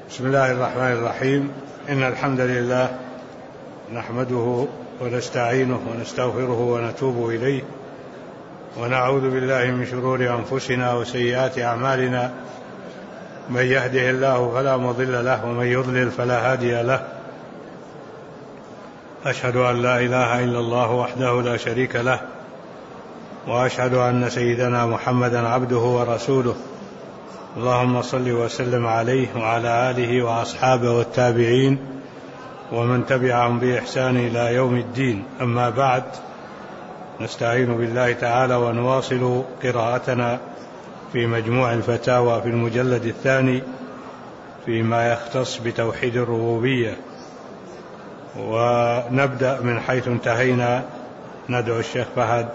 بسم الله الرحمن الرحيم. إن الحمد لله نحمده ونستعينه ونستغفره ونتوب إليه، ونعوذ بالله من شرور أنفسنا وسيئات أعمالنا. من يهده الله فلا مضل له، ومن يضلل فلا هادي له. أشهد أن لا إله إلا الله وحده لا شريك له، وأشهد أن سيدنا محمدا عبده ورسوله. اللهم صل وسلم عليه وعلى آله وأصحابه والتابعين ومن تبعهم بإحسان إلى يوم الدين. أما بعد، نستعين بالله تعالى ونواصل قراءتنا في مجموع الفتاوى في المجلد الثاني فيما يختص بتوحيد الربوبية، ونبدأ من حيث انتهينا. ندعو الشيخ فهد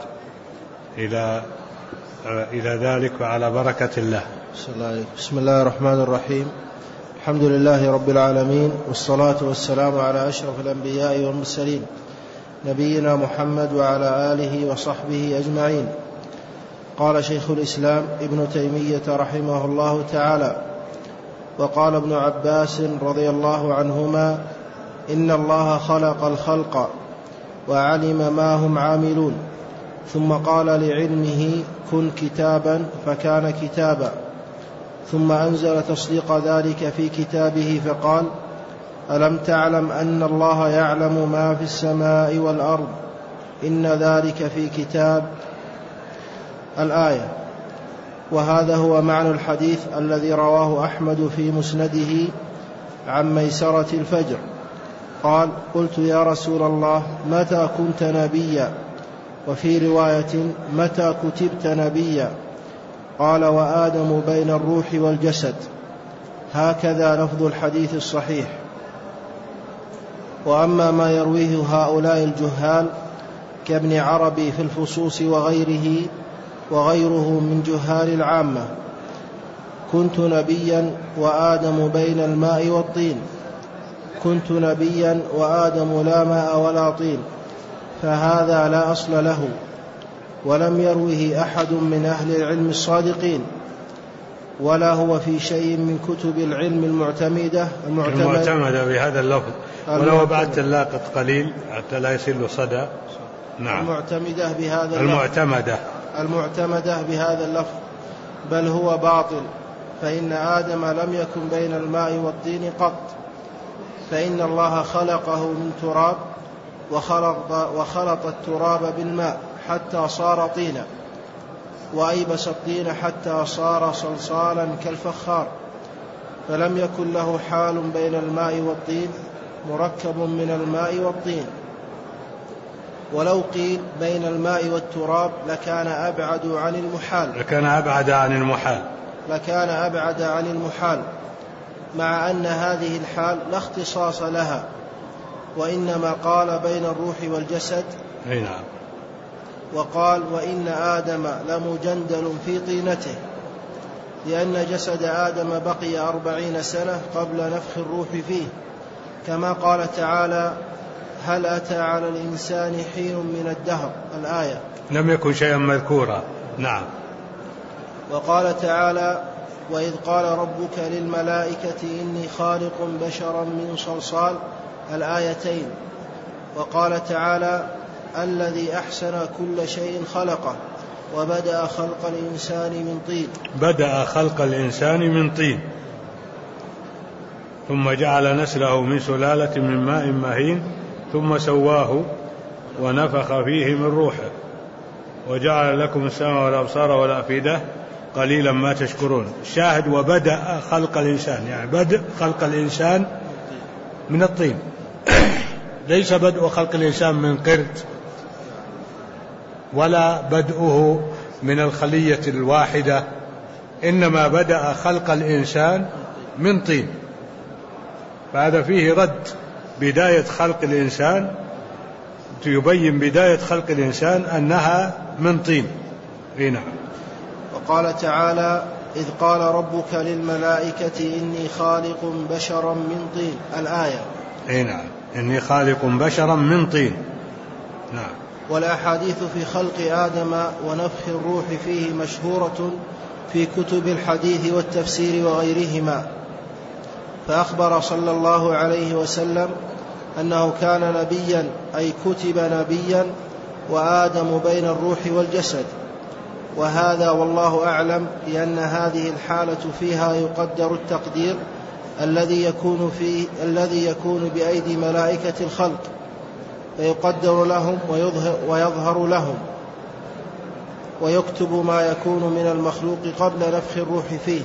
إلى ذلك وعلى بركة الله. بسم الله الرحمن الرحيم. الحمد لله رب العالمين، والصلاة والسلام على أشرف الأنبياء والمرسلين، نبينا محمد وعلى آله وصحبه أجمعين. قال شيخ الإسلام ابن تيمية رحمه الله تعالى: وقال ابن عباس رضي الله عنهما: إن الله خلق الخلق وعلم ما هم عاملون، ثم قال لعلمه: كن كتابا، فكان كتابا، ثم أنزل تصديق ذلك في كتابه فقال: ألم تعلم أن الله يعلم ما في السماء والأرض، إن ذلك في كتاب. الآية. وهذا هو معنى الحديث الذي رواه أحمد في مسنده عن ميسرة الفجر قال: قلت يا رسول الله، متى كنت نبيا؟ وفي رواية: متى كتبت نبيا؟ قال: وآدم بين الروح والجسد. هكذا لفظ الحديث الصحيح. وأما ما يرويه هؤلاء الجهال كابن عربي في الفصوص وغيره من جهال العامة: كنت نبيا وآدم بين الماء والطين، كنت نبيا وآدم لا ماء ولا طين، فهذا لا أصل له، ولم يروه أحد من أهل العلم الصادقين، ولا هو في شيء من كتب العلم المعتمدة بهذا اللفظ، ولو بعد اللاقط قليل حتى لا يصل صدى. نعم. المعتمدة بهذا اللفظ، بل هو باطل، فإن آدم لم يكن بين الماء والطين قط، فإن الله خلقه من تراب، وخلط التراب بالماء حتى صار طينا، وأيبس الطين حتى صار صلصالا كالفخار، فلم يكن له حال بين الماء والطين، مركب من الماء والطين. ولو قيل بين الماء والتراب لكان أبعد عن المحال، مع أن هذه الحال لا اختصاص لها، وإنما قال بين الروح والجسد. نعم. وقال: وإن آدم لمجندل في طينته، لأن جسد آدم بقي 40 سنة قبل نفخ الروح فيه، كما قال تعالى: هل أتى على الإنسان حين من الدهر. الآية. لم يكن شيئا مذكورا. نعم. وقال تعالى: وإذ قال ربك للملائكة إني خالق بشرا من صلصال. الآيتين. وقال تعالى: الذي أحسن كل شيء خلقه، وبدأ خلق الإنسان من طين، ثم جعل نسله من سلالة من ماء مهين، ثم سواه ونفخ فيه من روحه، وجعل لكم السمع والأبصار والأفئدة قليلا ما تشكرون. الشاهد: وبدأ خلق الإنسان، يعني بدء خلق الإنسان من الطين، ليس بدء خلق الإنسان من قرد، ولا بدءه من الخلية الواحدة، إنما بدأ خلق الإنسان من طين. فهذا فيه رد بداية خلق الإنسان، يبين بداية خلق الإنسان أنها من طين. نعم. وقال تعالى: إذ قال ربك للملائكة إني خالق بشرا من طين. الآية. نعم. إني خالق بشرا من طين. نعم. والأحاديث في خلق آدم ونفخ الروح فيه مشهورة في كتب الحديث والتفسير وغيرهما، فأخبر صلى الله عليه وسلم أنه كان نبيا أي كتب نبيا وآدم بين الروح والجسد. وهذا والله أعلم لأن هذه الحالة فيها يقدر التقدير الذي يكون بأيدي ملائكة الخلق، فيقدر لهم ويظهر لهم، ويكتب ما يكون من المخلوق قبل نفخ الروح فيه.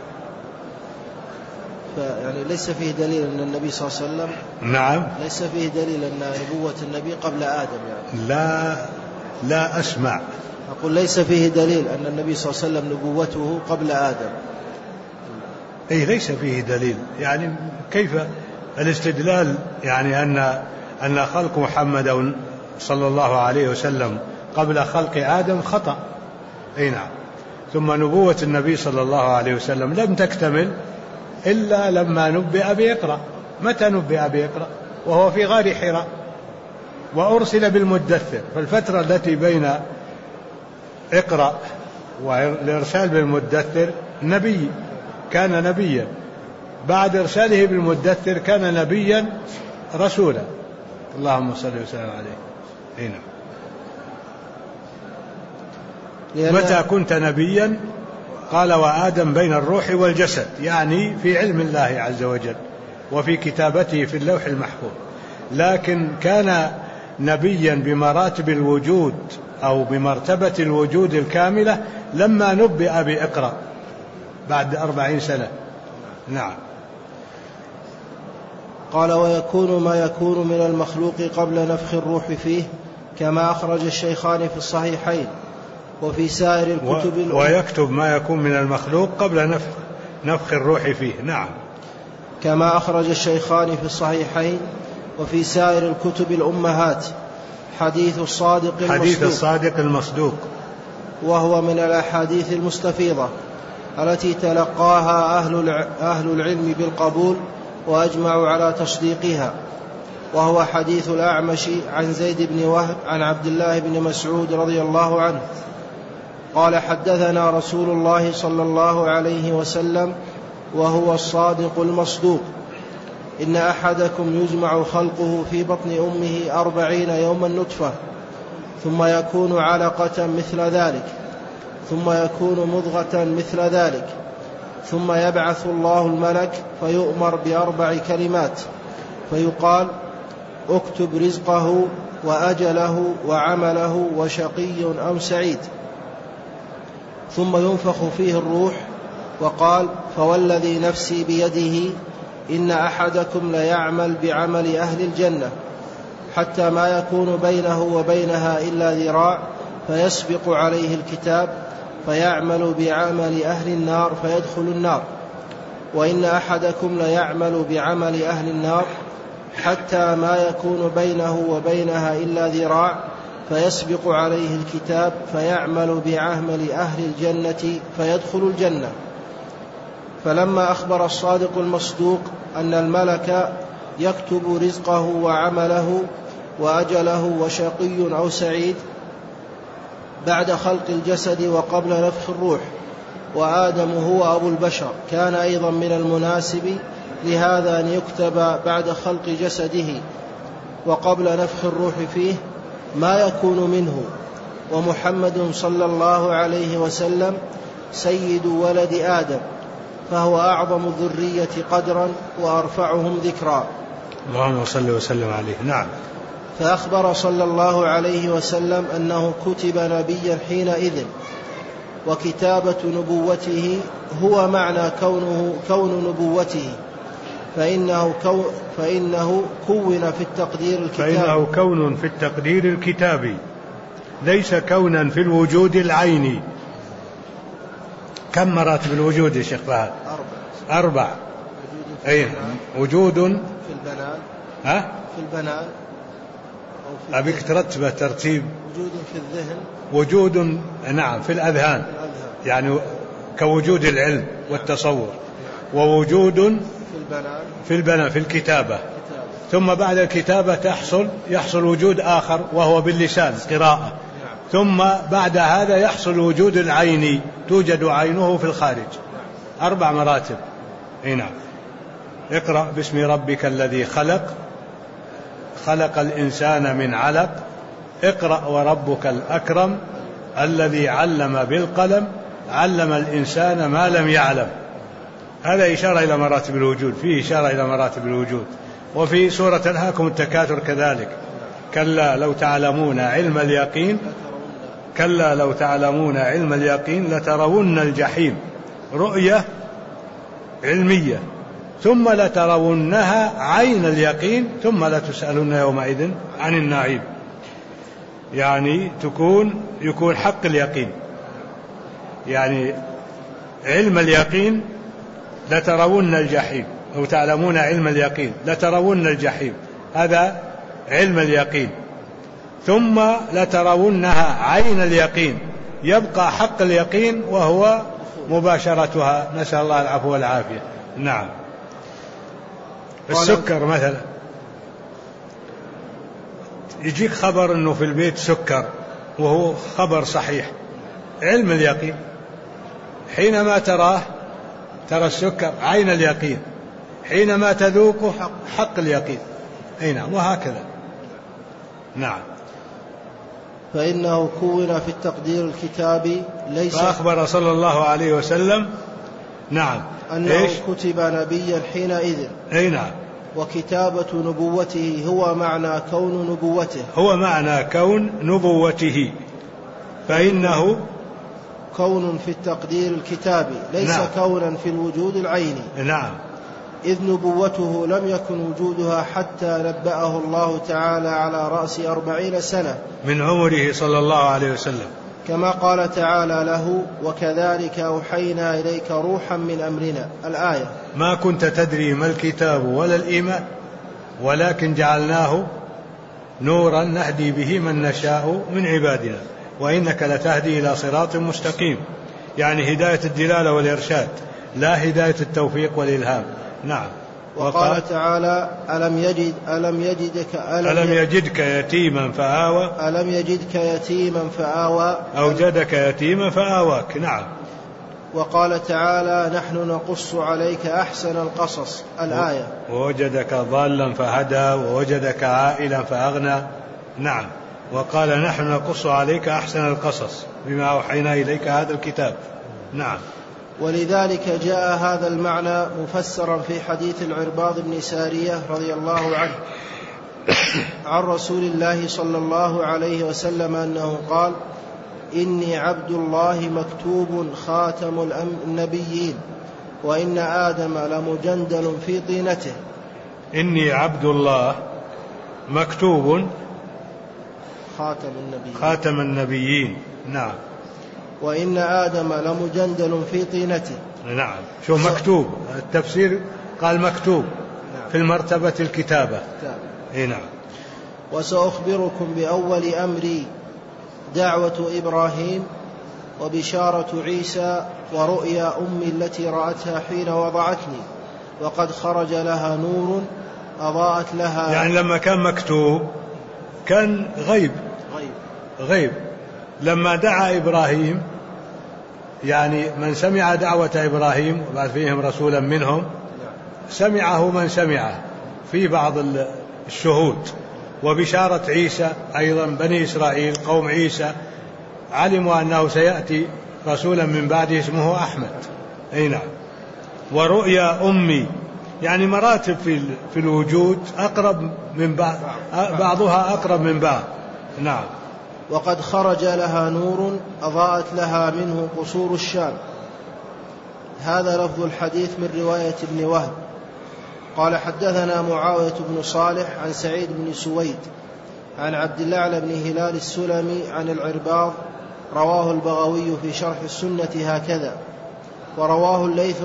يعني ليس فيه دليل أن النبي صلى الله عليه وسلم نعم ليس فيه دليل أن نبوة النبي قبل آدم يعني. لا أسمع. أقول ليس فيه دليل أن النبي صلى الله عليه وسلم نبوته قبل آدم. أي ليس فيه دليل، يعني كيف الاستدلال يعني أن خلق محمد صلى الله عليه وسلم قبل خلق آدم خطأ. أي نعم. ثم نبوة النبي صلى الله عليه وسلم لم تكتمل إلا لما نبئ بإقرأ. متى نبئ بإقرأ؟ وهو في غار حراء، وأرسل بالمدثر. فالفترة التي بين إقرأ والإرسال بالمدثر كان نبيا. بعد إرساله بالمدثر كان نبيا رسولا. اللهم صل وسلم عليه. هنا متى كنت نبيا؟ قال وآدم بين الروح والجسد، يعني في علم الله عز وجل وفي كتابته في اللوح المحفوظ. لكن كان نبيا بمراتب الوجود أو بمرتبة الوجود الكاملة لما نبئ بإقرأ بعد 40 سنة. نعم. قال ويكون ما يكون من المخلوق قبل نفخ الروح فيه كما أخرج الشيخان في الصحيحين وفي سائر الكتب ويكتب ما يكون من المخلوق قبل نفخ الروح فيه. نعم. كما أخرج الشيخان في الصحيحين وفي سائر الكتب الأمهات حديث الصادق المصدوق، وهو من الأحاديث المستفيضة التي تلقاها أهل العلم بالقبول وأجمعوا على تصديقها. وهو حديث الأعمش عن زيد بن وهب عن عبد الله بن مسعود رضي الله عنه قال حدثنا رسول الله صلى الله عليه وسلم وهو الصادق المصدوق: إن أحدكم يجمع خلقه في بطن أمه 40 يوما نطفة، ثم يكون علقة مثل ذلك، ثم يكون مضغة مثل ذلك، ثم يبعث الله الملك فيؤمر ب4 كلمات، فيقال: اكتب رزقه وأجله وعمله وشقي أو سعيد. ثم ينفخ فيه الروح، وقال: فوالذي نفسي بيده إن أحدكم ليعمل بعمل أهل الجنة حتى ما يكون بينه وبينها إلا ذراع، فيسبق عليه الكتاب فيعمل بعمل أهل النار فيدخل النار، وإن أحدكم ليعمل بعمل أهل النار حتى ما يكون بينه وبينها إلا ذراع، فيسبق عليه الكتاب فيعمل بعمل أهل الجنة فيدخل الجنة. فلما أخبر الصادق المصدوق أن الملك يكتب رزقه وعمله وأجله وشقي أو سعيد بعد خلق الجسد وقبل نفخ الروح، وآدم هو أبو البشر، كان أيضا من المناسب لهذا أن يكتب بعد خلق جسده وقبل نفخ الروح فيه ما يكون منه. ومحمد صلى الله عليه وسلم سيد ولد آدم، فهو أعظم الذرية قدرا وأرفعهم ذكرا. اللهم صل وسلم عليه. نعم. فأخبر صلى الله عليه وسلم أنه كتب نبيا حينئذ، وكتابة نبوته هو معنى كون نبوته، فإنه كون في التقدير الكتابي، فإنه كون في التقدير الكتابي ليس كونا في الوجود العيني. كم مراتب الوجود يا شيخ فهد؟ 4. أي وجود في البنان في البنان أبيك ترتبه ترتيب. وجود في الذهن، وجود نعم في الأذهان يعني كوجود العلم والتصور، ووجود في البنان في الكتابة. ثم بعد الكتابة يحصل وجود آخر وهو باللسان قراءة. ثم بعد هذا يحصل وجود العين، توجد عينه في الخارج. 4 مراتب. نعم. اقرأ باسم ربك الذي خلق، خلق الإنسان من علق، اقرأ وربك الأكرم الذي علم بالقلم، علم الإنسان ما لم يعلم. هذا إشارة إلى مراتب الوجود، فيه إشارة إلى مراتب الوجود. وفي سورة ألهاكم التكاثر كذلك، كلا لو تعلمون علم اليقين، كلا لو تعلمون علم اليقين لترون الجحيم رؤية علمية، ثم لترونها عين اليقين، ثم لتسألن يومئذ عن النعيم. يعني يكون حق اليقين، يعني علم اليقين لترون الجحيم، أو تعلمون علم اليقين لترون الجحيم، هذا علم اليقين، ثم لترونها عين اليقين، يبقى حق اليقين وهو مباشرتها، نسأل الله العفو والعافية. نعم. السكر مثلا، يجيك خبر أنه في البيت سكر وهو خبر صحيح، علم اليقين، حينما تراه ترى السكر عين اليقين، حينما تذوقه حق اليقين. أي نعم، وهكذا. نعم. فإنه كون في التقدير الكتابي ليس، فأخبر صلى الله عليه وسلم نعم أنه كتب نبيا حينئذ. أي نعم. وكتابة نبوته هو معنى كون نبوته، هو معنى كون نبوته، فإنه كون في التقدير الكتابي ليس نعم. كونا في الوجود العيني. نعم. إذ نبوته لم يكن وجودها حتى نبأه الله تعالى على رأس 40 سنة من عمره صلى الله عليه وسلم، كما قال تعالى له: وكذلك أوحينا إليك روحا من أمرنا، الآية. ما كنت تدري ما الكتاب ولا الإيمان ولكن جعلناه نورا نهدي به من نشاء من عبادنا وإنك لتهدي إلى صراط مستقيم، يعني هداية الدلالة والإرشاد، لا هداية التوفيق والإلهام. نعم. وقال تعالى: ألم يجدك يتيما فآوى، ألم يجدك يتيما فآوى، أوجدك يتيما فآواك. نعم. وقال تعالى: نحن نقص عليك أحسن القصص، الآية. ووجدك ضالا فهدى ووجدك عائلا فأغنى. نعم. وقال: نحن نقص عليك أحسن القصص بما أوحينا إليك هذا الكتاب. نعم. ولذلك جاء هذا المعنى مفسرا في حديث العرباض بن سارية رضي الله عنه عن رسول الله صلى الله عليه وسلم أنه قال: إني عبد الله مكتوب خاتم النبيين وإن آدم لمجندل في طينته. إني عبد الله مكتوب خاتم النبيين. نعم. وإن آدم لمجندل في طينته. نعم. شو مكتوب؟ التفسير قال مكتوب. نعم. في المرتبة الكتابة. نعم. وسأخبركم بأول أمري دعوة إبراهيم وبشارة عيسى ورؤيا أمي التي رأتها حين وضعتني وقد خرج لها نور أضاءت لها. يعني لما كان مكتوب كان غيب. لما دعا إبراهيم، يعني من سمع دعوة إبراهيم وبعث فيهم رسولا منهم، سمعه من سمعه في بعض الشهود. وبشارة عيسى أيضا، بني إسرائيل قوم عيسى علموا أنه سيأتي رسولا من بعده اسمه أحمد. أي نعم. ورؤيا أمي، يعني مراتب في الوجود أقرب من بعض، بعضها أقرب من بعض. نعم. وقد خرج لها نور أضاءت لها منه قصور الشام. هذا لفظ الحديث من رواية ابن وهب. قال: حدثنا معاوية بن صالح عن سعيد بن سويد عن عبد الله بن هلال السلمي عن العرباض، رواه البغوي في شرح السنة هكذا، ورواه الليث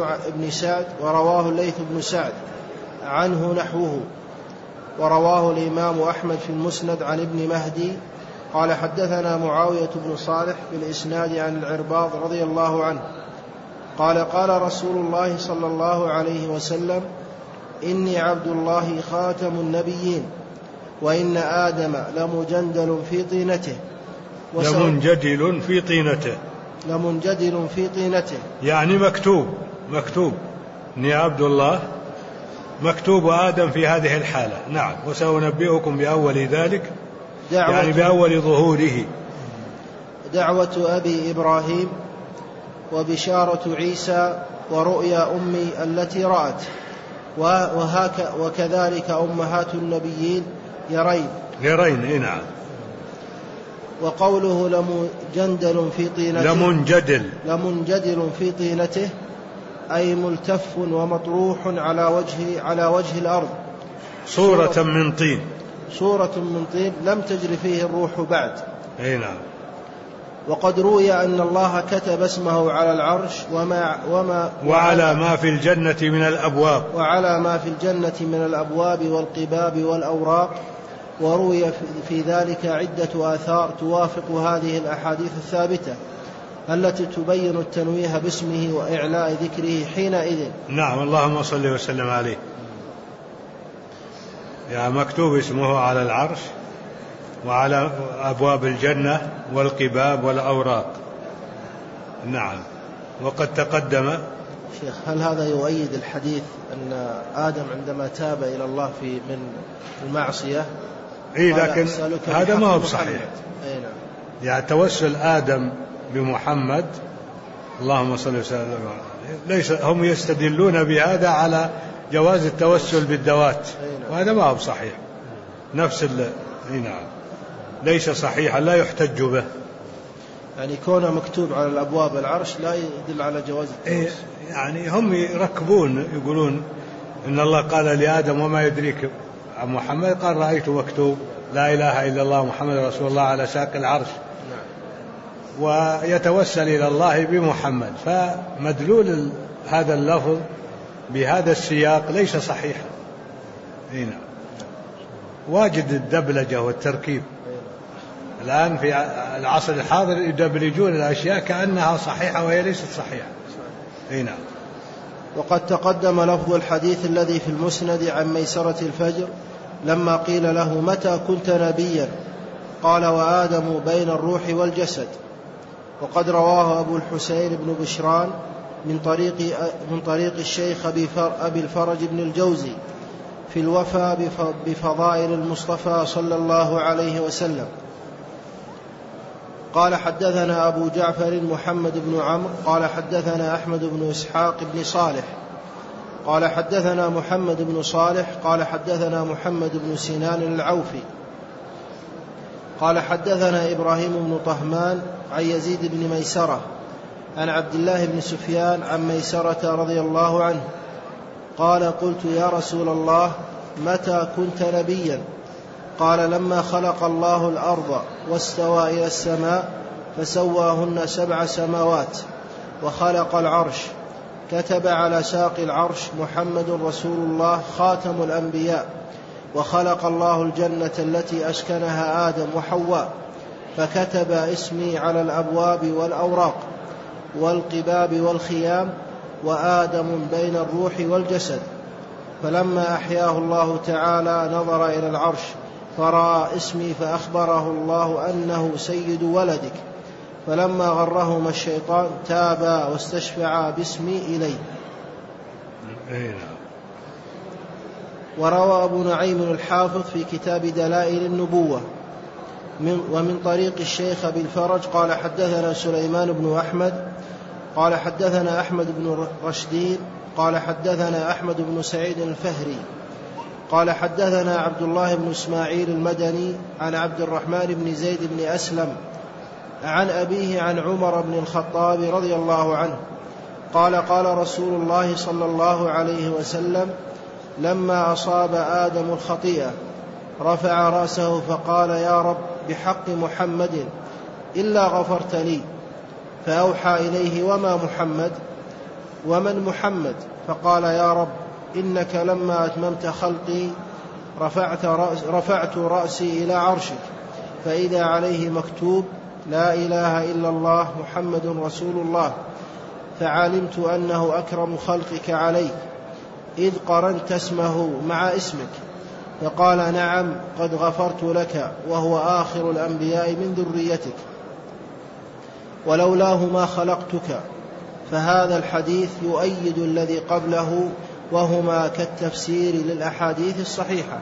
بن سعد عنه نحوه، ورواه الإمام أحمد في المسند عن ابن مهدي. قال: حدثنا معاوية بن صالح بالإسناد عن العرباض رضي الله عنه قال: قال رسول الله صلى الله عليه وسلم: إني عبد الله خاتم النبيين وإن آدم لمجندل في طينته. لمنجدل في طينته يعني مكتوب إني عبد الله مكتوب آدم في هذه الحالة. نعم. وسأنبئكم بأول ذلك، يعني بأول ظهوره. دعوة أبي إبراهيم، وبشارة عيسى، ورؤيا أمي التي رأت، وكذلك أمهات النبيين يرين. نعم. وقوله لمنجدل في طينته أي ملتف ومطروح على وجه الأرض صورة من طين لم تجر فيه الروح بعد. نعم. وقد روي أن الله كتب اسمه على العرش وعلى ما في الجنة من الأبواب والقباب والأوراق. وروي في ذلك عدة آثار توافق هذه الأحاديث الثابتة التي تبين التنويه باسمه وإعلاء ذكره حينئذ. نعم. اللهم صل وسلم عليه. يعني مكتوب اسمه على العرش وعلى أبواب الجنة والقباب والأوراق. نعم. وقد تقدم. شيخ، هل هذا يؤيد الحديث أن آدم عندما تاب إلى الله من المعصية لكن هذا ما هو صحيح. يعني توسل آدم بمحمد، اللهم صل وسلم، ليس هم يستدلون بهذا على جواز التوسل بالذوات، وهذا ما هو صحيح. نعم. ليس صحيحا، لا يحتج به. يعني كونه مكتوب على الأبواب العرش لا يدل على جواز التوسل. يعني هم يقولون إن الله قال لآدم وما يدريك عن محمد، قال رأيت مكتوب لا إله إلا الله محمد رسول الله على ساق العرش. ويتوسل إلى الله بمحمد، فمدلول هذا اللفظ بهذا السياق ليس صحيحا. هنا واجد الدبلجة والتركيب الآن في العصر الحاضر، يدبلجون الأشياء كأنها صحيحة وهي ليست صحيحة. هنا. وقد تقدم لفظ الحديث الذي في المسند عن ميسرة الفجر لما قيل له متى كنت نبيا؟ قال وآدم بين الروح والجسد. وقد رواه أبو الحسين بن بشران من طريق الشيخ أبي الفرج بن الجوزي في الوفا بفضائل المصطفى صلى الله عليه وسلم. قال حدثنا أبو جعفر محمد بن عمرو قال حدثنا أحمد بن إسحاق بن صالح قال حدثنا محمد بن صالح قال حدثنا محمد بن سنان العوفي قال حدثنا إبراهيم بن طهمان عن يزيد بن ميسرة عن عبد الله بن سفيان عن ميسرة رضي الله عنه قال قلت يا رسول الله متى كنت نبيا؟ قال لما خلق الله الأرض واستوى إلى السماء فسواهن 7 سماوات وخلق العرش كتب على ساق العرش محمد رسول الله خاتم الأنبياء. وخلق الله الجنة التي أسكنها آدم وحواء فكتب اسمي على الأبواب والأوراق والقباب والخيام وآدم بين الروح والجسد. فلما أحياه الله تعالى نظر إلى العرش فرأى اسمي فأخبره الله أنه سيد ولدك. فلما غرهما الشيطان تابا واستشفعا باسمي إليه. وروى أبو نعيم الحافظ في كتاب دلائل النبوة ومن طريق الشيخ أبي الفرج قال حدثنا سليمان بن أحمد قال حدثنا أحمد بن رشدين قال حدثنا أحمد بن سعيد الفهري قال حدثنا عبد الله بن إسماعيل المدني عن عبد الرحمن بن زيد بن أسلم عن أبيه عن عمر بن الخطاب رضي الله عنه قال قال رسول الله صلى الله عليه وسلم لما أصاب آدم الخطيئة رفع رأسه فقال يا رب بحق محمد إلا غفرت لي. فأوحى إليه وما محمد؟ ومن محمد؟ فقال يا رب إنك لما أتممت خلقي رفعت رأسي إلى عرشك فإذا عليه مكتوب لا إله إلا الله محمد رسول الله فعلمت أنه أكرم خلقك عليك إذ قرنت اسمه مع اسمك. فقال نعم قد غفرت لك وهو آخر الأنبياء من ذريتك ولولاه ما خلقتك. فهذا الحديث يؤيد الذي قبله وهما كالتفسير للأحاديث الصحيحة.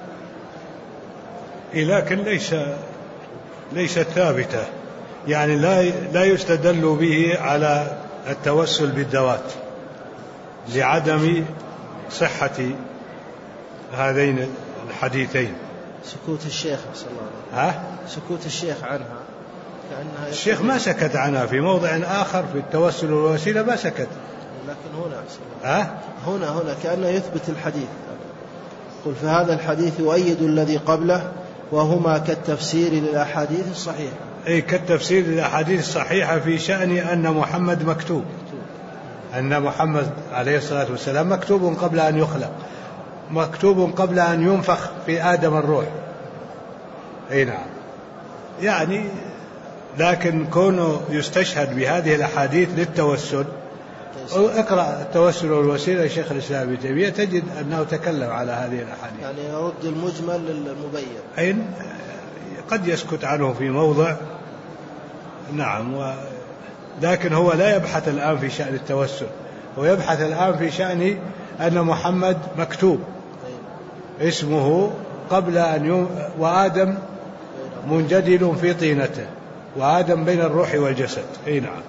لكن ليست ثابتة، يعني لا يستدل به على التوسل بالذوات لعدم صحة هذين الحديثين. سكوت الشيخ صلى الله عليه وسلم، سكوت الشيخ عنها كأنها الشيخ ما سكت عنها في موضع آخر في التوسل والوسيلة ما سكت، لكن هنا كأنه يثبت الحديث. قل فهذا الحديث يؤيد الذي قبله وهما كالتفسير للأحاديث الصحيحة. أي كالتفسير للأحاديث الصحيحة في شأن أن محمد مكتوب، أن محمد عليه الصلاة والسلام مكتوب قبل أن يخلق، مكتوب قبل أن ينفخ في آدم الروح. أي نعم، يعني لكن كونه يستشهد بهذه الأحاديث للتوسل. اقرأ التوسل والوسيلة لشيخ الإسلام ابن تيمية تجد أنه تكلم على هذه الأحاديث، يعني يرد المجمل للمبين، أي قد يسكت عنه في موضع. نعم، لكن هو لا يبحث الآن في شأن التوسل، هو يبحث الآن في شأن أن محمد مكتوب اسمه قبل أن وآدم منجدل في طينته، وآدم بين الروح والجسد. أي نعم.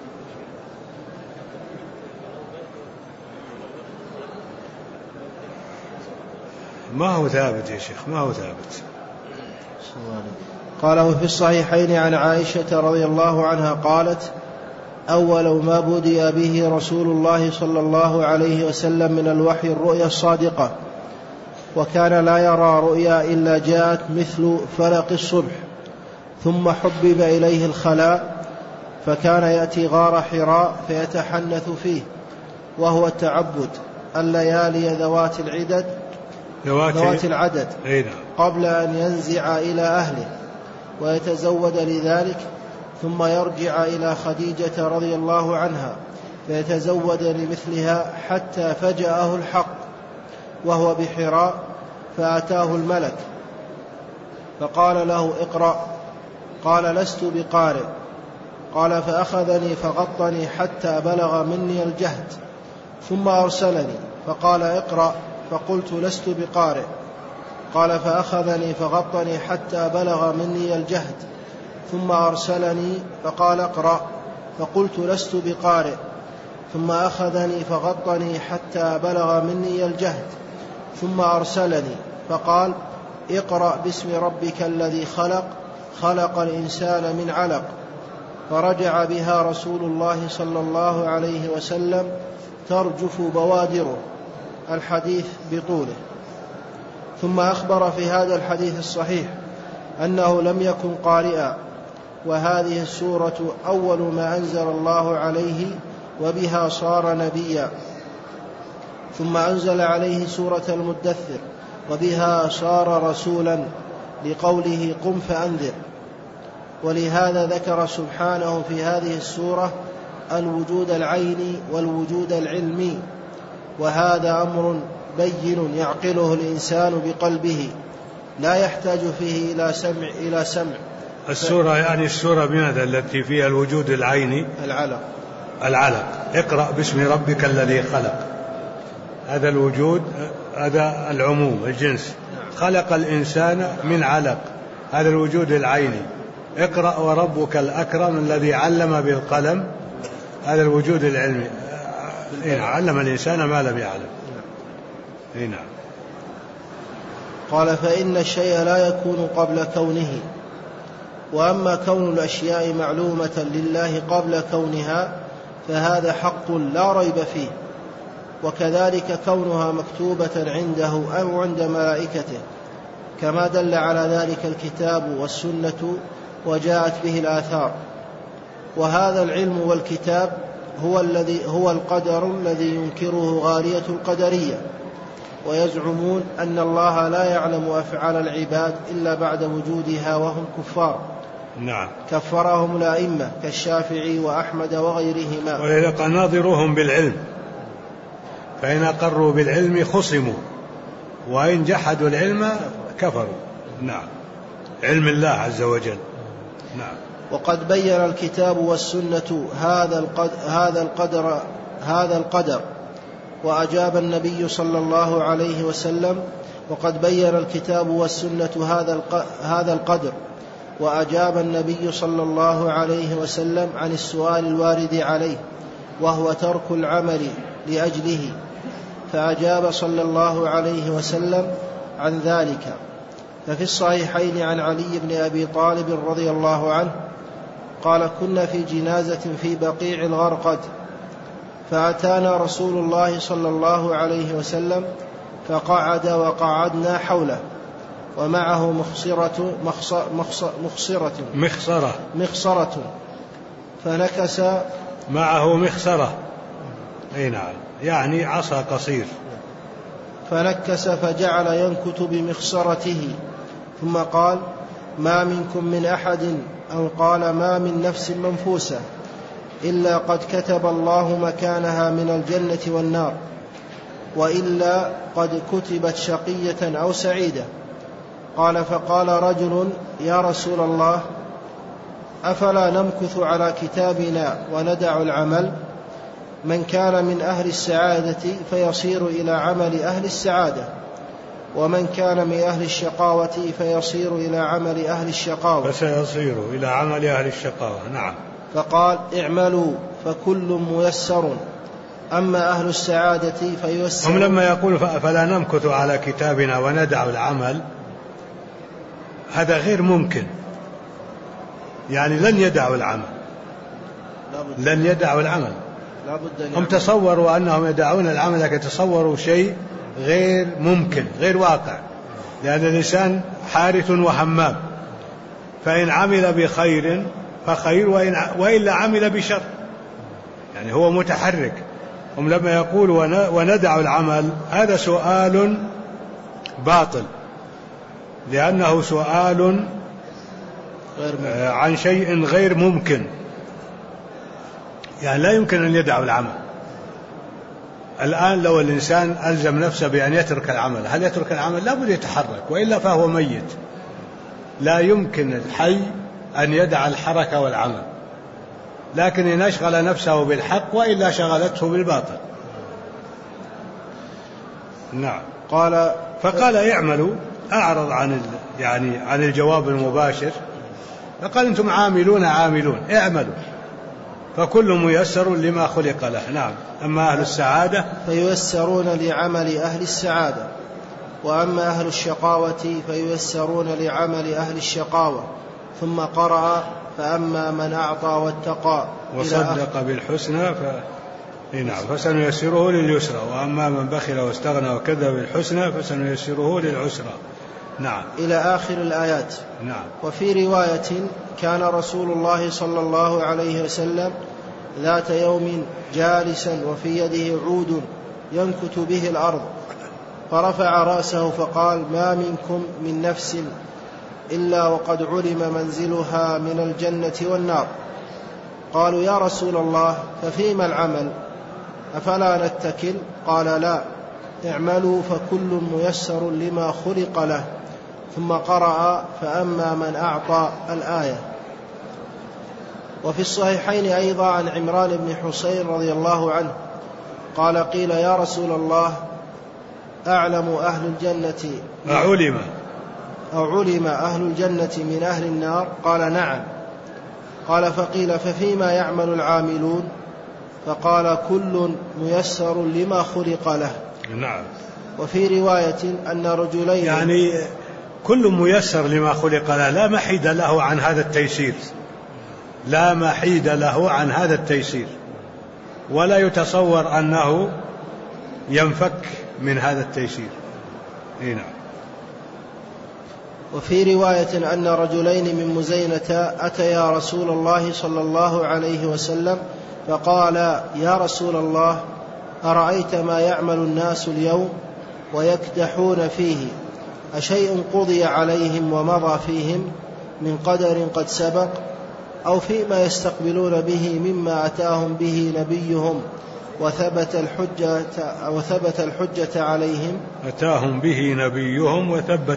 ما هو ثابت يا شيخ، ما هو ثابت. قاله في الصحيحين عن عائشة رضي الله عنها قالت: أول ما بدأ به رسول الله صلى الله عليه وسلم من الوحي الرؤيا الصادقة، وكان لا يرى رؤيا إلا جاءت مثل فلق الصبح، ثم حبب إليه الخلاء، فكان يأتي غار حراء فيتحنث فيه، وهو التعبد، الليالي ذوات العدد قبل أن ينزع إلى أهله ويتزود لذلك، ثم يرجع إلى خديجة رضي الله عنها فيتزود لمثلها حتى فجأه الحق وهو بحراء، فأتاه الملك فقال له: اقرأ. قال: لست بقارئ. قال: فأخذني فغطني حتى بلغ مني الجهد، ثم أرسلني فقال: اقرأ. فقلت: لست بقارئ. قال: فأخذني فغطني حتى بلغ مني الجهد، ثم أرسلني فقال: اقرأ. فقلت: لست بقارئ. ثم أخذني فغطني حتى بلغ مني الجهد، ثم أرسلني فقال: اقرأ باسم ربك الذي خلق الإنسان من علق. فرجع بها رسول الله صلى الله عليه وسلم ترجف بوادره، الحديث بطوله. ثم أخبر في هذا الحديث الصحيح أنه لم يكن قارئا، وهذه السورة أول ما أنزل الله عليه وبها صار نبيا. ثم أنزل عليه سورة المدثر وبها صار رسولا، لقوله: قم فأنذر. ولهذا ذكر سبحانه في هذه السورة الوجود العيني والوجود العلمي، وهذا أمر بين يعقله الإنسان بقلبه، لا يحتاج فيه إلى سمع. السورة يعني السورة بماذا التي فيها الوجود العيني؟ العلق. اقرأ باسم ربك الذي خلق، هذا الوجود، هذا العموم الجنس. خلق الإنسان من علق، هذا الوجود العيني. اقرأ وربك الأكرم الذي علم بالقلم، هذا الوجود العلمي. علم الإنسان ما لم يعلم. نعم. قال: فإن الشيء لا يكون قبل كونه، وأما كون الأشياء معلومة لله قبل كونها فهذا حق لا ريب فيه، وكذلك كونها مكتوبة عنده أو عند ملائكته، كما دل على ذلك الكتاب والسنة وجاءت به الآثار. وهذا العلم والكتاب هو القدر الذي ينكره غالية القدرية، ويزعمون أن الله لا يعلم أفعال العباد إلا بعد وجودها وهم كفار. نعم. كفرهم الأئمة كالشافعي وأحمد وغيرهما. ويلقى ناظرهم بالعلم، فإن أقروا بالعلم خصموا، وإن جحدوا العلم كفروا. نعم، علم الله عز وجل. نعم. وقد بين الكتاب والسنة هذا القدر وأجاب النبي صلى الله عليه وسلم: وقد بين الكتاب والسنة هذا القدر. وأجاب النبي صلى الله عليه وسلم عن السؤال الوارد عليه، وهو ترك العمل لأجله، فأجاب صلى الله عليه وسلم عن ذلك. ففي الصحيحين عن علي بن أبي طالب رضي الله عنه قال: كنا في جنازة في بقيع الغرقد، فأتانا رسول الله صلى الله عليه وسلم فقعد وقعدنا حوله، ومعه مخصرة فنكس معه مخصرة، أي نعم، يعني عصا قصير، فنكس فجعل ينكت بمخصرته، ثم قال: ما منكم من أحد، أو قال: ما من نفس منفوسة إلا قد كتب الله مكانها من الجنة والنار، وإلا قد كتبت شقية أو سعيدة. قال: فقال رجل: يا رسول الله، أفلا نمكث على كتابنا وندع العمل؟ من كان من أهل السعادة فيصير إلى عمل أهل السعادة، ومن كان من أهل الشقاوة فيصير إلى عمل أهل الشقاوة، فسيصير إلى عمل أهل الشقاوة. نعم. فقال: اعملوا فكل ميسر، أما أهل السعادة فييسر. هم لما يقول فلا نمكث على كتابنا وندع العمل، هذا غير ممكن، يعني لن يدعوا العمل، لن يدعوا العمل. هم تصوروا أنهم يدعون العمل، لكن تصوروا شيء غير ممكن، غير واقع، لأن الإنسان حارث وهمام، فإن عمل بخير فخير، وإلا عمل بشر، يعني هو متحرك. هم لما يقول وندع العمل، هذا سؤال باطل، لأنه سؤال عن شيء غير ممكن، يعني لا يمكن أن يدعوا العمل. الآن لو الإنسان ألزم نفسه بأن يترك العمل، هل يترك العمل؟ لا بد يتحرك، وإلا فهو ميت. لا يمكن الحي أن يدع الحركة والعمل، لكن إن أشغل نفسه بالحق، وإلا شغلته بالباطل. نعم. فقال: اعملوا، أعرض عن الجواب المباشر، فقال: أنتم عاملون اعملوا فكل ميسر لما خلق له. نعم. أما أهل السعادة فييسرون لعمل أهل السعادة، وأما أهل الشقاوة فييسرون لعمل أهل الشقاوة. ثم قرأ: فأما من أعطى واتقى وصدق بالحسنى فسنيسره لليسرى، وأما من بخل واستغنى وكذب بالحسنى فسنيسره للعسرى. نعم. إلى آخر الآيات. نعم. وفي رواية: كان رسول الله صلى الله عليه وسلم ذات يوم جالسا وفي يده عود ينكت به الأرض، فرفع رأسه فقال: ما منكم من نفس إلا وقد علم منزلها من الجنة والنار. قالوا: يا رسول الله، ففيما العمل؟ أفلا نتكل؟ قال: لا، اعملوا فكل ميسر لما خلق له. ثم قرأ: فأما من أعطى الآية. وفي الصحيحين أيضا عن عمران بن حسين رضي الله عنه قال: قيل: يا رسول الله، أعلم أهل الجنة أعلم أهل الجنة من أهل النار؟ قال: نعم. قال: فقيل: ففيما يعمل العاملون؟ فقال: كل ميسر لما خلق له. نعم. وفي رواية أن رجلين، يعني كل ميسر لما خلق له، لا محيد له عن هذا التيسير، لا محيد له عن هذا التيسير، ولا يتصور أنه ينفك من هذا التيسير. نعم. وفي رواية أن رجلين من مزينة أتيا رسول الله صلى الله عليه وسلم فقال: يا رسول الله، أرأيت ما يعمل الناس اليوم ويكدحون فيه، أشيء قضي عليهم ومضى فيهم من قدر قد سبق، أو فيما يستقبلون به مما أتاهم به نبيهم وثبت الحجة عليهم؟ أتاهم به نبيهم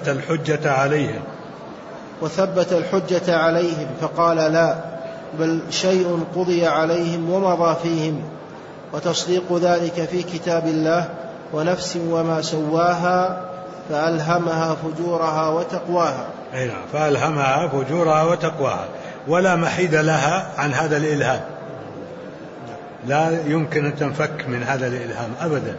وثبت الحجة عليهم. فقال: لا، بل شيء قضي عليهم ومضى فيهم، وتصديق ذلك في كتاب الله، ونفس وما سواها فألهمها فجورها وتقواها. فألهمها فجورها وتقواها، ولا محيد لها عن هذا الإلهام، لا يمكن أن تنفك من هذا الإلهام أبدا.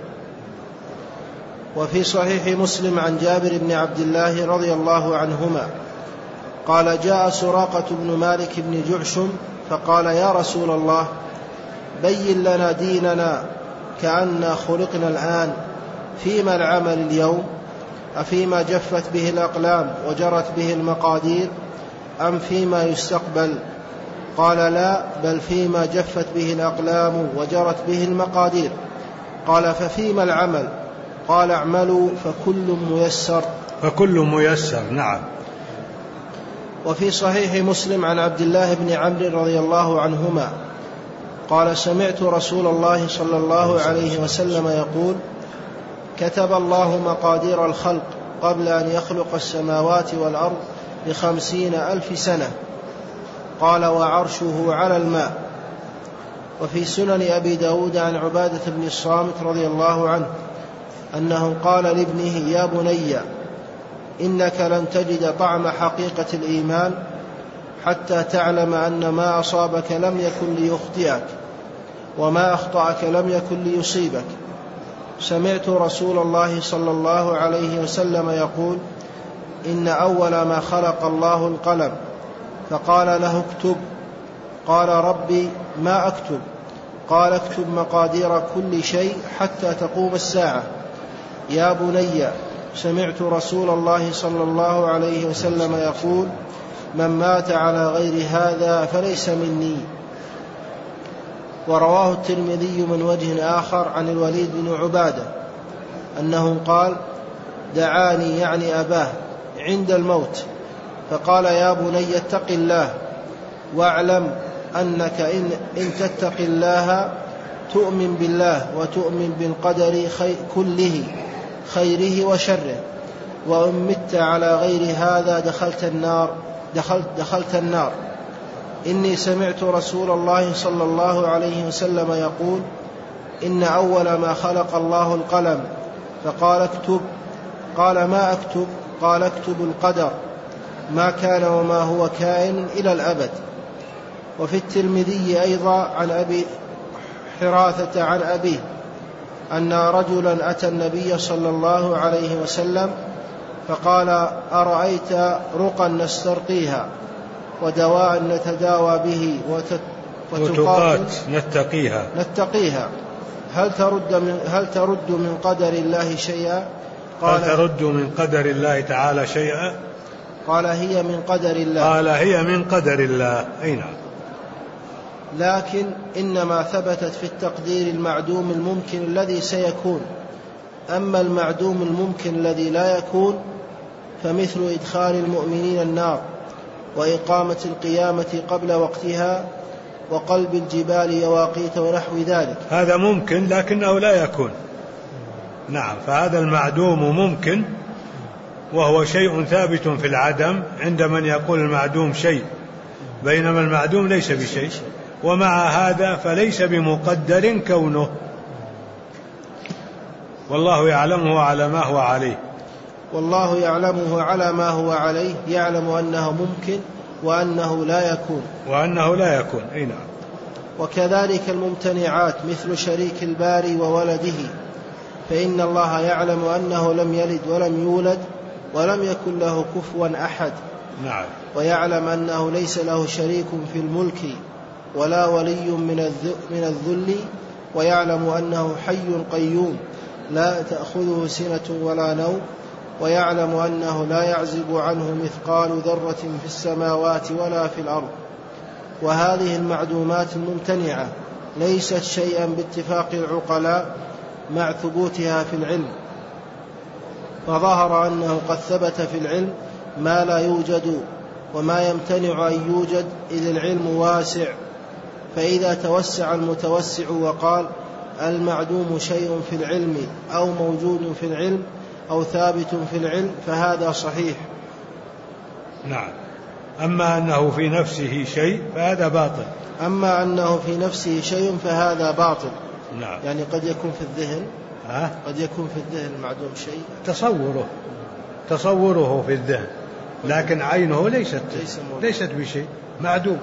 وفي صحيح مسلم عن جابر بن عبد الله رضي الله عنهما قال: جاء سراقة بن مالك بن جعشم فقال: يا رسول الله، بين لنا ديننا كأننا خلقنا الآن، فيما العمل اليوم؟ أفيما جفت به الأقلام وجرت به المقادير، أم فيما يستقبل؟ قال: لا، بل فيما جفت به الأقلام وجرت به المقادير. قال: ففيما العمل؟ قال: اعملوا فكل ميسر. فكل ميسر. نعم. وفي صحيح مسلم عن عبد الله بن عمرو رضي الله عنهما قال: سمعت رسول الله صلى الله عليه وسلم يقول: كتب الله مقادير الخلق قبل أن يخلق السماوات والأرض ب50,000 سنة. قال: وعرشه على الماء. وفي سنن أبي داود عن عبادة بن الصامت رضي الله عنه أنه قال لابنه: يا بني، إنك لن تجد طعم حقيقة الإيمان حتى تعلم أن ما أصابك لم يكن ليخطئك، وما أخطأك لم يكن ليصيبك. سمعت رسول الله صلى الله عليه وسلم يقول: إن أول ما خلق الله القلم، فقال له: اكتب. قال: ربي، ما أكتب؟ قال: اكتب مقادير كل شيء حتى تقوم الساعة. يا بني، سمعت رسول الله صلى الله عليه وسلم يقول: من مات على غير هذا فليس مني. ورواه الترمذي من وجه آخر عن الوليد بن عبادة أنه قال: دعاني، يعني أباه، عند الموت فقال: يا بني، اتق الله، واعلم أنك إن تتق الله تؤمن بالله وتؤمن بالقدر كله، خيره وشره، وإن مت على غير هذا دخلت النار. إني سمعت رسول الله صلى الله عليه وسلم يقول: إن أول ما خلق الله القلم، فقال: اكتب. قال: ما أكتب؟ قال: اكتب القدر، ما كان وما هو كائن إلى الأبد. وفي الترمذي أيضا عن أبي حراثة عن أبيه أن رجلا أتى النبي صلى الله عليه وسلم فقال: أرأيت رقا نسترقيها ودواء نتداوى به وتقات نتقيها، هل ترد من قدر الله شيئا؟ هل ترد من قدر الله تعالى شيئا؟ قال: هي من قدر الله. قال: هي من قدر الله. أي نعم. لكن إنما ثبتت في التقدير المعدوم الممكن الذي سيكون، أما المعدوم الممكن الذي لا يكون فمثل إدخال المؤمنين النار، وإقامة القيامة قبل وقتها، وقلب الجبال يواقيت ونحو ذلك. هذا ممكن لكنه لا يكون. نعم. فهذا المعدوم ممكن، وهو شيء ثابت في العدم عند من يقول المعدوم شيء، بينما المعدوم ليس بشيء، ومع هذا فليس بمقدر كونه، والله يعلمه على ما هو عليه. والله يعلمه على ما هو عليه، يعلم أنه ممكن وأنه لا يكون. أي نعم. وكذلك الممتنعات مثل شريك الباري وولده، فإن الله يعلم أنه لم يلد ولم يولد ولم يكن له كفوا أحد. نعم. ويعلم أنه ليس له شريك في الملك ولا ولي من الذل، ويعلم أنه حي قيوم لا تأخذه سنة ولا نوم، ويعلم أنه لا يعزب عنه مثقال ذرة في السماوات ولا في الأرض. وهذه المعدومات الممتنعة ليست شيئا باتفاق العقلاء مع ثبوتها في العلم، فظهر أنه قد ثبت في العلم ما لا يوجد وما يمتنع أن يوجد، إذ العلم واسع. فإذا توسع المتوسع وقال: المعدوم شيء في العلم أو موجود في العلم أو ثابت في العلم، فهذا صحيح. نعم. أما أنه في نفسه شيء فهذا باطل. نعم. يعني قد يكون في الذهن، قد يكون في الذهن المعدوم شيء، تصوره في الذهن، لكن عينه ليست بشيء، معدوم.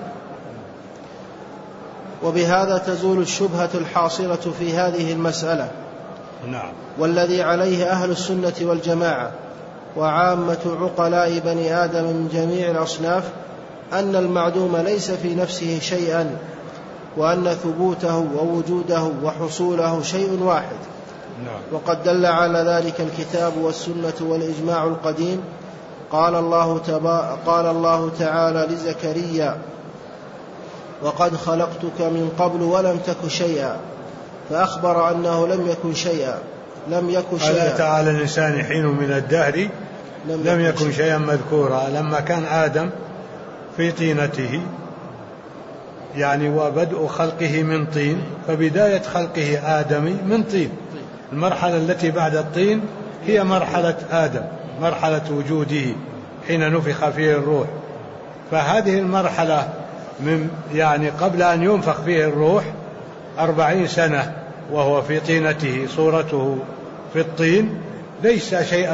وبهذا تزول الشبهة الحاصلة في هذه المسألة. نعم. والذي عليه أهل السنة والجماعة وعامة عقلاء بني آدم من جميع الأصناف أن المعدوم ليس في نفسه شيئا، وأن ثبوته ووجوده وحصوله شيء واحد. نعم. وقد دل على ذلك الكتاب والسنة والإجماع القديم. قال الله تعالى لزكريا: وقد خلقتك من قبل ولم تك شيئا، فأخبر أنه لم يكن شيئا. ألا تعالى الإنسان حين من الدهر لم يكن شيئا مذكورا. لما كان آدم في طينته، يعني وبدء خلقه من طين، فبداية خلقه آدمي من طين. المرحلة التي بعد الطين هي مرحلة آدم، مرحلة وجوده حين نفخ فيه الروح. فهذه المرحلة يعني قبل أن ينفخ فيه الروح 40 سنة وهو في طينته، صورته في الطين، ليس شيئا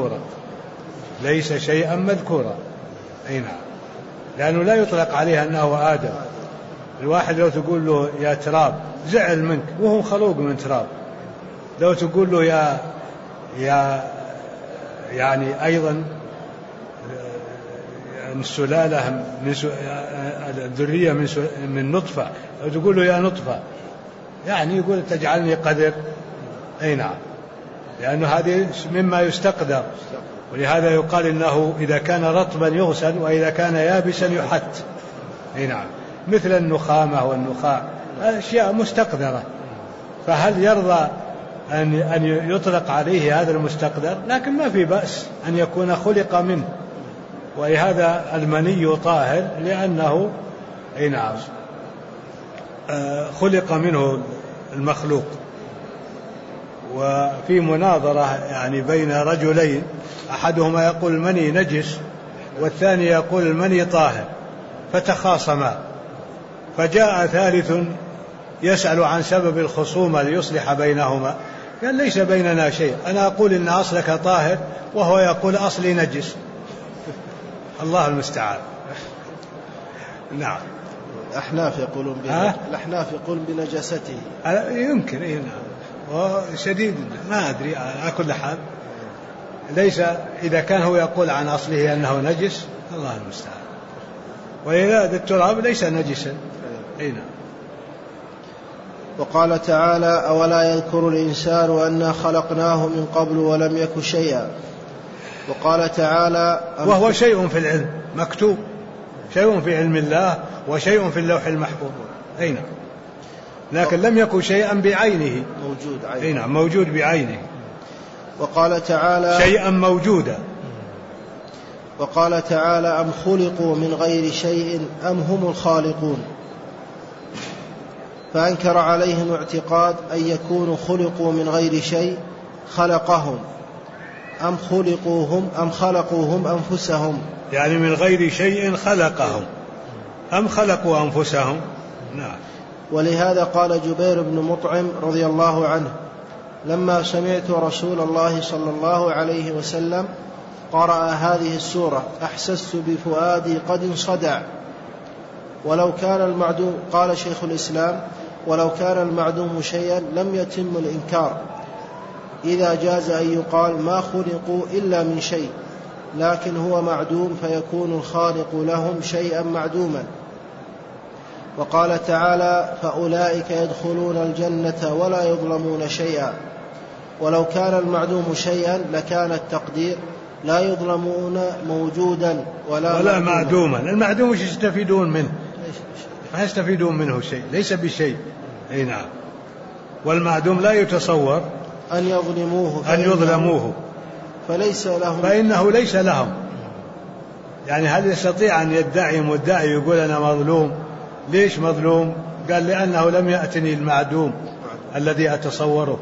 مذكورا. أي نعم. لأنه لا يطلق عليه أنه آدم. الواحد لو تقول له يا تراب زعل منك، وهو خلوق من تراب. لو تقول له يا يعني أيضا السلالة الذرية من نطفة، لو تقول له يا نطفة، يعني يقول تجعلني قذر. أي نعم. لأنه هذه مما يستقدر، ولهذا يقال إنه إذا كان رطبا يغسل، وإذا كان يابسا يحت. أي نعم. مثل النخامة والنخاع، أشياء مستقدرة. فهل يرضى أن يطلق عليه هذا المستقدر؟ لكن ما في بأس أن يكون خلق منه. ولهذا المني طاهر، لأنه أي نعم خلق منه المخلوق. وفي مناظرة يعني بين رجلين، أحدهما يقول المني نجس، والثاني يقول المني طاهر، فتخاصما. فجاء ثالث يسأل عن سبب الخصومة ليصلح بينهما، قال ليس بيننا شيء، أنا أقول إن أصلك طاهر وهو يقول أصلي نجس. الله المستعان. نعم. الأحناف يقولون بنجاسته. يمكن. إيه نعم. وشديد ما أدري على كل حال، ليس إذا كان هو يقول عن أصله أنه نجس، الله المستعان. ولهذا التراب ليس نجسا. أي نعم. وقال تعالى: أولا يذكر الإنسان أنا خلقناه من قبل ولم يك شيئا. وقال تعالى: وهو شيء في العلم مكتوب، شيء في علم الله وشيء في اللوح المحفوظ. أي نعم. لكن لم يكن شيئا بعينه، موجود عينه. أي نعم، موجود بعينه. وقال تعالى: شيئا موجودا. وقال تعالى: أم خلقوا من غير شيء أم هم الخالقون. فأنكر عليهم اعتقاد أن يكونوا خلقوا من غير شيء خلقهم، أم خلقوهم أنفسهم. يعني من غير شيء خلقهم، أم خلقوا أنفسهم. نعم. ولهذا قال جبير بن مطعم رضي الله عنه: لما سمعت رسول الله صلى الله عليه وسلم قرأ هذه السورة أحسست بفؤادي قد انصدع. ولو كان المعدوم، قال شيخ الإسلام، ولو كان المعدوم شيئا لم يتم الإنكار، إذا جاز أن يقال ما خلقوا إلا من شيء، لكن هو معدوم فيكون الخالق لهم شيئا معدوما. وقال تعالى: فأولئك يدخلون الجنة ولا يظلمون شيئا. ولو كان المعدوم شيئا لكان التقدير لا يظلمون موجودا ولا معدوما. المعدوم وش يستفيدون منه؟ ما يستفيدون منه شيء، ليس بشيء. أي نعم. والمعدوم لا يتصور أن يظلموه فليس لهم، فإنه ليس لهم. يعني هل يستطيع أن يدعي مدعي يقول أنا مظلوم؟ ليش مظلوم؟ قال لأنه لم يأتني المعدوم الذي أتصوره.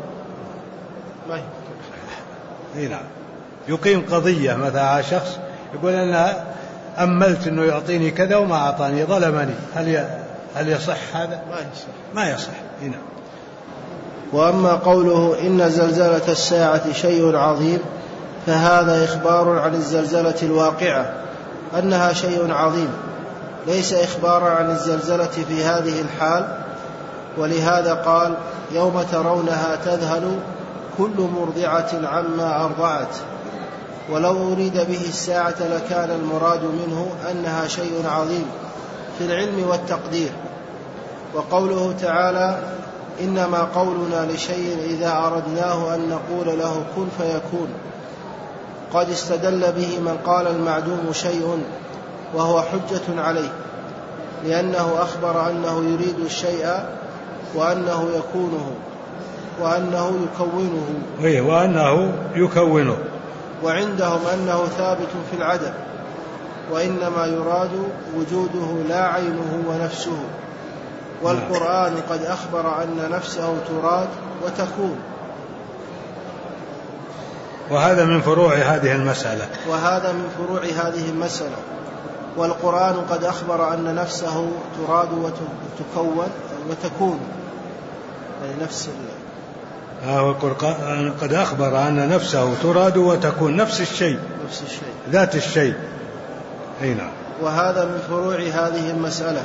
أي نعم. يقيم قضية مثلا شخص يقول أنا أملت أنه يعطيني كذا وما أعطاني، ظلمني، هل يصح هذا؟ ما يصح. هنا. وأما قوله إن زلزلة الساعة شيء عظيم فهذا إخبار عن الزلزلة الواقعة أنها شيء عظيم، ليس إخبارا عن الزلزلة في هذه الحال. ولهذا قال يوم ترونها تذهل كل مرضعة عما أرضعت. ولو أريد به الساعة لكان المراد منه أنها شيء عظيم في العلم والتقدير. وقوله تعالى إنما قولنا لشيء إذا أردناه أن نقول له كن فيكون، قد استدل به من قال المعدوم شيء وهو حجة عليه، لأنه أخبر أنه يريد الشيء وأنه يكونه وأنه يكونه وعندهم أنه ثابت في العدم، وإنما يراد وجوده لا عينه ونفسه. والقرآن قد أخبر أن نفسه تراد وتكون. وهذا من فروع هذه المسألة. والقرآن قد أخبر أن نفسه تراد وتكون، يعني نفس القرآن قد أخبر أن نفسه تراد وتكون، نفس الشيء ذات الشيء. نعم. وهذا من فروع هذه المسألة.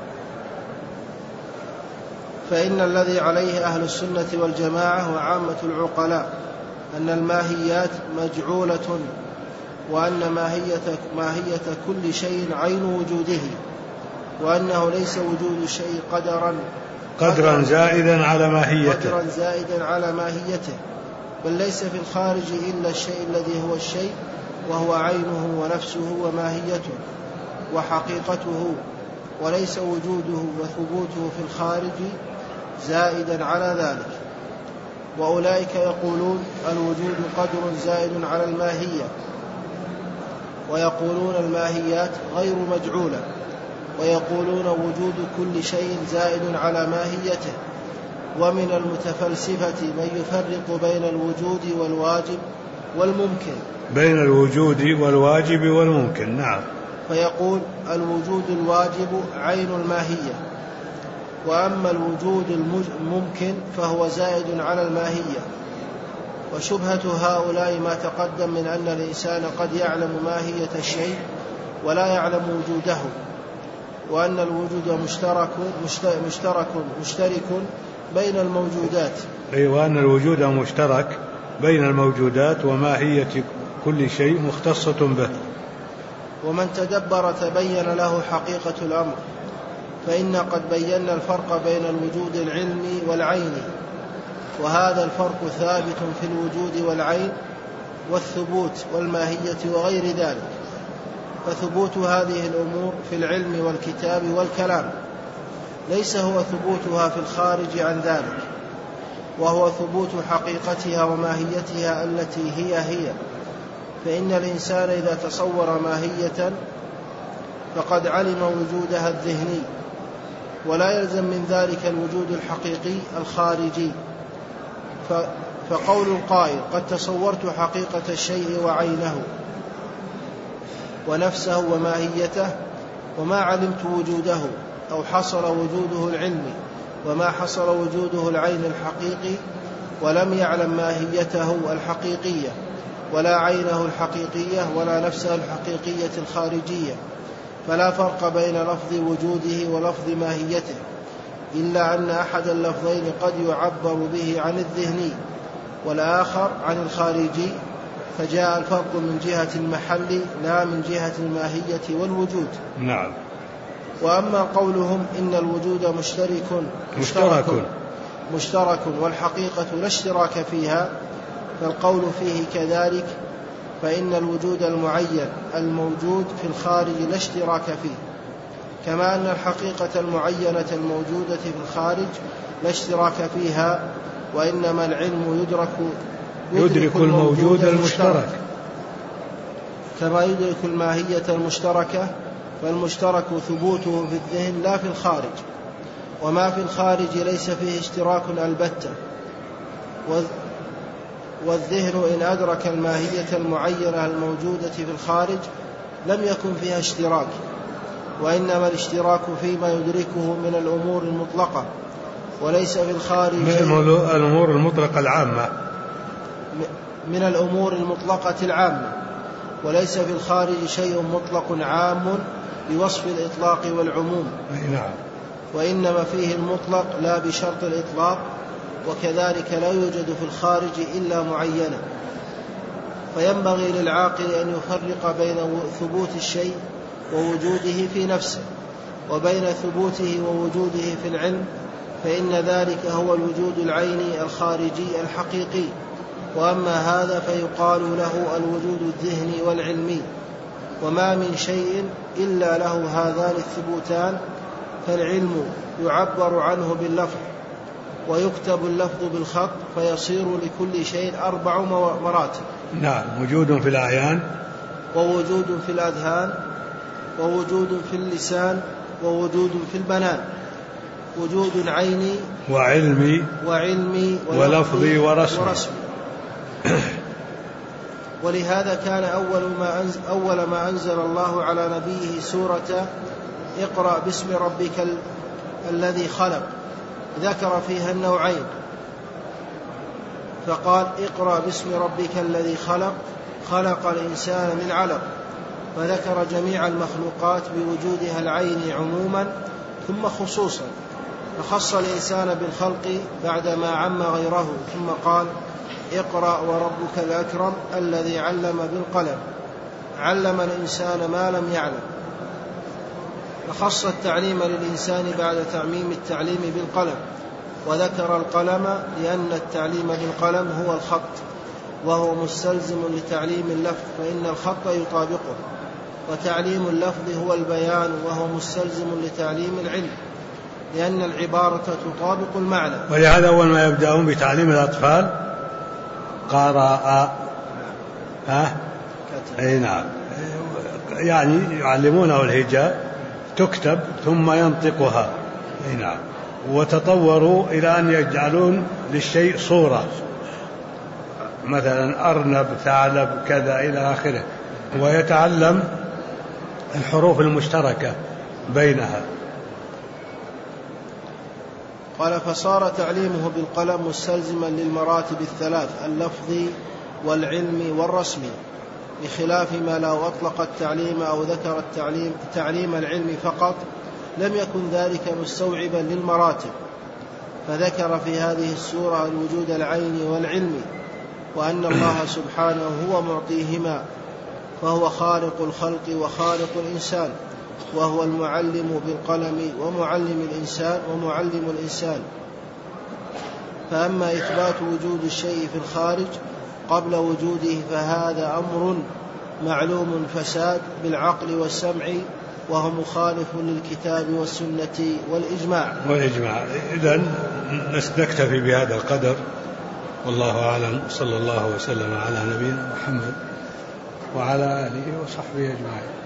فإن الذي عليه أهل السنة والجماعة وعامة العقلاء أن الماهيات مجعولة، وأن ماهية كل شيء عين وجوده، وأنه ليس وجود الشيء قدرا زائدا على ماهيته، بل ليس في الخارج إلا الشيء الذي هو الشيء، وهو عينه ونفسه وماهيته وحقيقته، وليس وجوده وثبوته في الخارج زائدا على ذلك. وأولئك يقولون الوجود قدر زائد على الماهية، ويقولون الماهيات غير مجعولة، ويقولون وجود كل شيء زائد على ماهيته. ومن المتفلسفة من يفرق بين الوجود والواجب، نعم. فيقول الوجود الواجب عين الماهية، وأما الوجود الممكن فهو زائد على الماهية. وشبهة هؤلاء ما تقدم من أن الإنسان قد يعلم ماهية الشيء ولا يعلم وجوده، وأن الوجود مشترك بين الموجودات. وأن الوجود مشترك بين الموجودات، وماهية كل شيء مختصة به. ومن تدبر تبين له حقيقة الأمر، فإن قد بينا الفرق بين الوجود العلمي والعيني، وهذا الفرق ثابت في الوجود والعين والثبوت والماهية وغير ذلك. فثبوت هذه الأمور في العلم والكتاب والكلام ليس هو ثبوتها في الخارج عن ذلك، وهو ثبوت حقيقتها وماهيتها التي هي. فإن الإنسان إذا تصور ماهية فقد علم وجودها الذهني، ولا يلزم من ذلك الوجود الحقيقي الخارجي. فقول القائل قد تصورت حقيقة الشيء وعينه ونفسه وماهيته وما علمت وجوده، أو حصل وجوده العلمي وما حصل وجوده العين الحقيقي، ولم يعلم ماهيته الحقيقية ولا عينه الحقيقية ولا نفسه الحقيقية الخارجية، فلا فرق بين لفظ وجوده ولفظ ماهيته، إلا أن أحد اللفظين قد يعبر به عن الذهني والآخر عن الخارجي، فجاء الفرق من جهة المحل لا من جهة الماهية والوجود. نعم. وأما قولهم إن الوجود مشترك والحقيقة لا اشتراك فيها، فالقول فيه كذلك، فإن الوجود المعين الموجود في الخارج لا اشتراك فيه، كما أن الحقيقة المعينة الموجودة في الخارج لا اشتراك فيها، وإنما العلم يدرك الموجود المشترك كما يدرك الماهية المشتركة، فالمشترك ثبوته في الذهن لا في الخارج، وما في الخارج ليس فيه اشتراك البتة. والذهن إن أدرك الماهية المعينة الموجودة في الخارج لم يكن فيها اشتراك، وإنما الاشتراك فيما يدركه من الأمور المطلقة، وليس في الخارج الأمور المطلقة العامة، من الأمور المطلقة العامة، وليس في الخارج شيء مطلق عام بوصف الإطلاق والعموم. نعم. وإنما فيه المطلق لا بشرط الإطلاق، وكذلك لا يوجد في الخارج إلا معينا. فينبغي للعاقل أن يفرق بين ثبوت الشيء ووجوده في نفسه، وبين ثبوته ووجوده في العلم، فإن ذلك هو الوجود العيني الخارجي الحقيقي. وأما هذا فيقال له الوجود الذهني والعلمي. وما من شيء إلا له هذان الثبوتان. فالعلم يعبر عنه باللفظ، ويكتب اللفظ بالخط، فيصير لكل شيء 4 مراتب. نعم. وجود في الأعيان، ووجود في الأذهان، ووجود في اللسان، ووجود في البنان. وجود عيني وعلمي ولفظي ورسمي. ولهذا كان أول ما أنزل الله على نبيه سورة اقرأ باسم ربك الذي خلق، ذكر فيها النوعين، فقال اقرأ باسم ربك الذي خلق الإنسان من علق، فذكر جميع المخلوقات بوجودها العيني عموما ثم خصوصا، فخص الإنسان بالخلق بعدما عم غيره، ثم قال اقرأ وربك الأكرم الذي علم بالقلم، علم الإنسان ما لم يعلم. فخص التعليم للإنسان بعد تعميم التعليم بالقلم، وذكر القلم لأن التعليم بالقلم هو الخط، وهو مستلزم لتعليم اللفظ، فإن الخط يطابقه، وتعليم اللفظ هو البيان، وهو مستلزم لتعليم العلم، لأن العبارة تطابق المعنى. ولهذا أول ما يبدأون بتعليم الأطفال قراءة أي نعم، يعني يعلمونه الهجاء تكتب ثم ينطقها. أي نعم. وتطوروا إلى أن يجعلون للشيء صورة، مثلا أرنب، ثعلب، كذا إلى آخره، ويتعلم الحروف المشتركة بينها. قال فصار تعليمه بالقلم مستلزما للمراتب الثلاث، اللفظي والعلمي والرسمي، بخلاف ما لو أطلق التعليم أو ذكر تعليم العلم فقط لم يكن ذلك مستوعبا للمراتب. فذكر في هذه السورة الوجود العيني والعلمي، وأن الله سبحانه هو معطيهما، فهو خالق الخلق وخالق الإنسان، وهو المعلم بالقلم ومعلم الإنسان ومعلم الإنسان. فأما إثبات وجود الشيء في الخارج قبل وجوده فهذا أمر معلوم فساد بالعقل والسمع، وهو مخالف للكتاب والسنة والإجماع. إذن نكتفي بهذا القدر، والله أعلم. صلى الله وسلم على نبينا محمد وعلى آله وصحبه أجمعين.